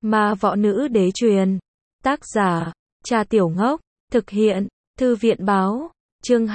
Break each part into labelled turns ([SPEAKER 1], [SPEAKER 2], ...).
[SPEAKER 1] Ma võ nữ đế truyền. Tác giả, Cha Tiểu Ngốc. Thực hiện, Thư viện báo. Chương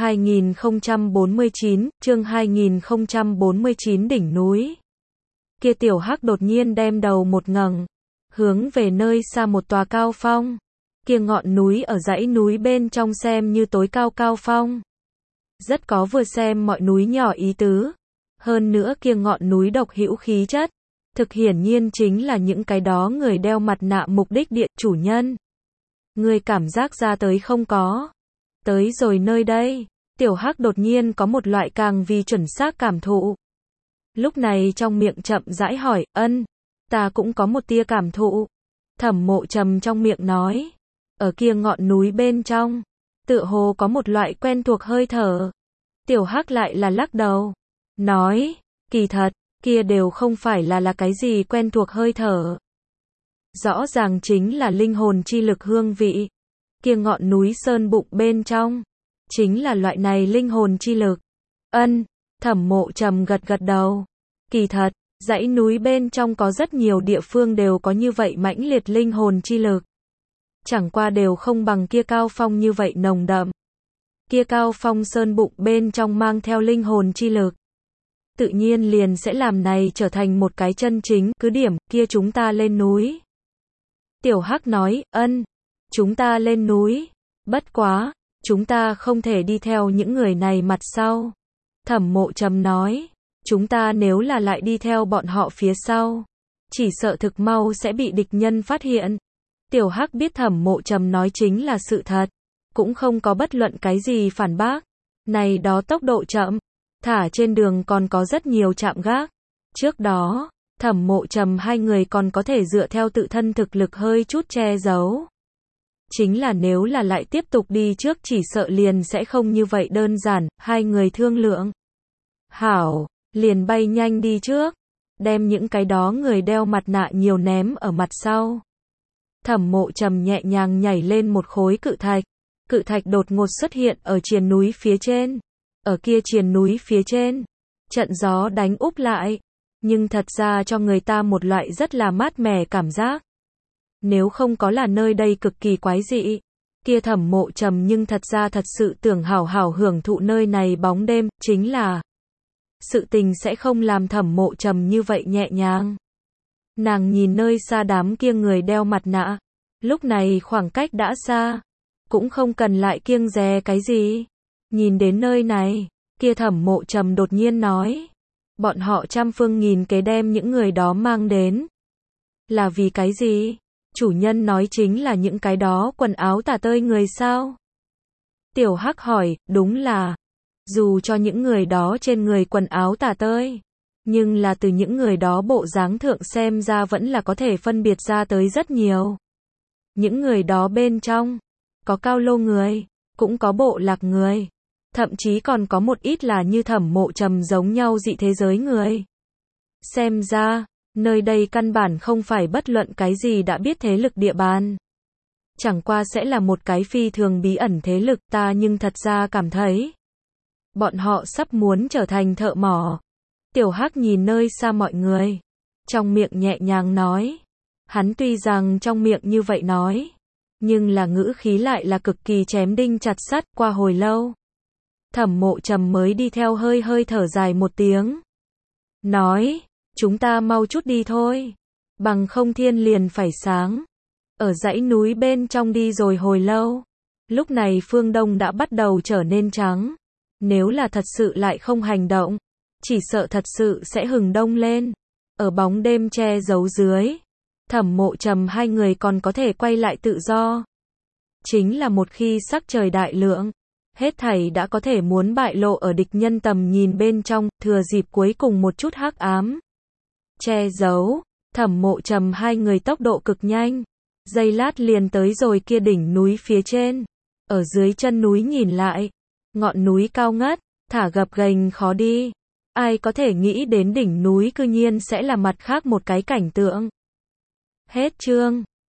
[SPEAKER 1] 2049, đỉnh núi. Kia tiểu hắc đột nhiên đem đầu một ngẩng, hướng về nơi xa một tòa cao phong. Kia ngọn núi ở dãy núi bên trong xem như tối cao cao phong. Rất có vừa xem mọi núi nhỏ ý tứ. Hơn nữa kia ngọn núi độc hữu khí chất. Thực hiển nhiên chính là những cái đó người đeo mặt nạ mục đích địa chủ nhân. Người cảm giác ra tới không có. Tới rồi nơi đây, tiểu hắc đột nhiên có một loại càng vì chuẩn xác cảm thụ. Lúc này trong miệng chậm rãi hỏi, ta cũng có một tia cảm thụ. Thẩm Mộ Trầm trong miệng nói, ở kia ngọn núi bên trong, tựa hồ có một loại quen thuộc hơi thở. Tiểu hắc lại là lắc đầu, nói, kỳ thật, kia đều không phải là cái gì quen thuộc hơi thở. Rõ ràng chính là linh hồn chi lực hương vị. Kia ngọn núi sơn bụng bên trong, chính là loại này linh hồn chi lực. Thẩm Mộ Trầm gật gật đầu. Kỳ thật, dãy núi bên trong có rất nhiều địa phương đều có như vậy mãnh liệt linh hồn chi lực. Chẳng qua đều không bằng kia cao phong như vậy nồng đậm. Kia cao phong sơn bụng bên trong mang theo linh hồn chi lực. Tự nhiên liền sẽ làm này trở thành một cái chân chính cứ điểm, kia chúng ta lên núi. Tiểu Hắc nói, chúng ta lên núi. Bất quá, chúng ta không thể đi theo những người này mặt sau. Thẩm Mộ Trầm nói, chúng ta nếu là lại đi theo bọn họ phía sau, chỉ sợ thực mau sẽ bị địch nhân phát hiện. Tiểu Hắc biết Thẩm Mộ Trầm nói chính là sự thật, cũng không có bất luận cái gì phản bác. Này đó tốc độ chậm, thả trên đường còn có rất nhiều trạm gác. Trước đó, Thẩm Mộ Trầm hai người còn có thể dựa theo tự thân thực lực hơi chút che giấu. Chính là nếu là lại tiếp tục đi trước chỉ sợ liền sẽ không như vậy đơn giản, hai người thương lượng. Hảo, liền bay nhanh đi trước, đem những cái đó người đeo mặt nạ nhiều ném ở mặt sau. Thẩm Mộ Trầm nhẹ nhàng nhảy lên một khối cự thạch đột ngột xuất hiện ở triền núi phía trên. Ở kia triền núi phía trên, trận gió đánh úp lại, nhưng thật ra cho người ta một loại rất là mát mẻ cảm giác. Nếu không có là nơi đây cực kỳ quái dị, kia Thẩm Mộ Trầm nhưng thật ra thật sự tưởng hảo hảo hưởng thụ nơi này bóng đêm, chính là sự tình sẽ không làm Thẩm Mộ Trầm như vậy nhẹ nhàng. Nàng nhìn nơi xa đám kia người đeo mặt nạ, lúc này khoảng cách đã xa, cũng không cần lại kiêng dè cái gì. Nhìn đến nơi này, kia Thẩm Mộ Trầm đột nhiên nói, bọn họ trăm phương nghìn kế đem những người đó mang đến. Là vì cái gì? Chủ nhân nói chính là những cái đó quần áo tả tơi người sao? Tiểu Hắc hỏi, đúng là, dù cho những người đó trên người quần áo tả tơi, nhưng là từ những người đó bộ dáng thượng xem ra vẫn là có thể phân biệt ra tới rất nhiều. Những người đó bên trong, có cao lô người, cũng có bộ lạc người, thậm chí còn có một ít là như Thẩm Mộ Trầm giống nhau dị thế giới người. Xem ra, nơi đây căn bản không phải bất luận cái gì đã biết thế lực địa bàn. Chẳng qua sẽ là một cái phi thường bí ẩn thế lực, ta nhưng thật ra cảm thấy bọn họ sắp muốn trở thành thợ mỏ. Tiểu Hắc nhìn nơi xa mọi người, trong miệng nhẹ nhàng nói. Hắn tuy rằng trong miệng như vậy nói, nhưng là ngữ khí lại là cực kỳ chém đinh chặt sắt. Qua hồi lâu, Thẩm Mộ Trầm mới đi theo hơi hơi thở dài một tiếng. Nói, chúng ta mau chút đi thôi, bằng không thiên liền phải sáng. Ở dãy núi bên trong đi rồi hồi lâu, lúc này phương đông đã bắt đầu trở nên trắng. Nếu là thật sự lại không hành động, chỉ sợ thật sự sẽ hừng đông lên. Ở bóng đêm che giấu dưới, Thẩm Mộ Trầm hai người còn có thể quay lại tự do. Chính là một khi sắc trời đại lượng, hết thảy đã có thể muốn bại lộ ở địch nhân tầm nhìn bên trong, thừa dịp cuối cùng một chút hắc ám che giấu, Thẩm Mộ Trầm hai người tốc độ cực nhanh, giây lát liền tới rồi kia đỉnh núi phía trên. Ở dưới chân núi nhìn lại, ngọn núi cao ngất, thả gập ghềnh khó đi. Ai có thể nghĩ đến đỉnh núi cư nhiên sẽ là mặt khác một cái cảnh tượng. Hết chương.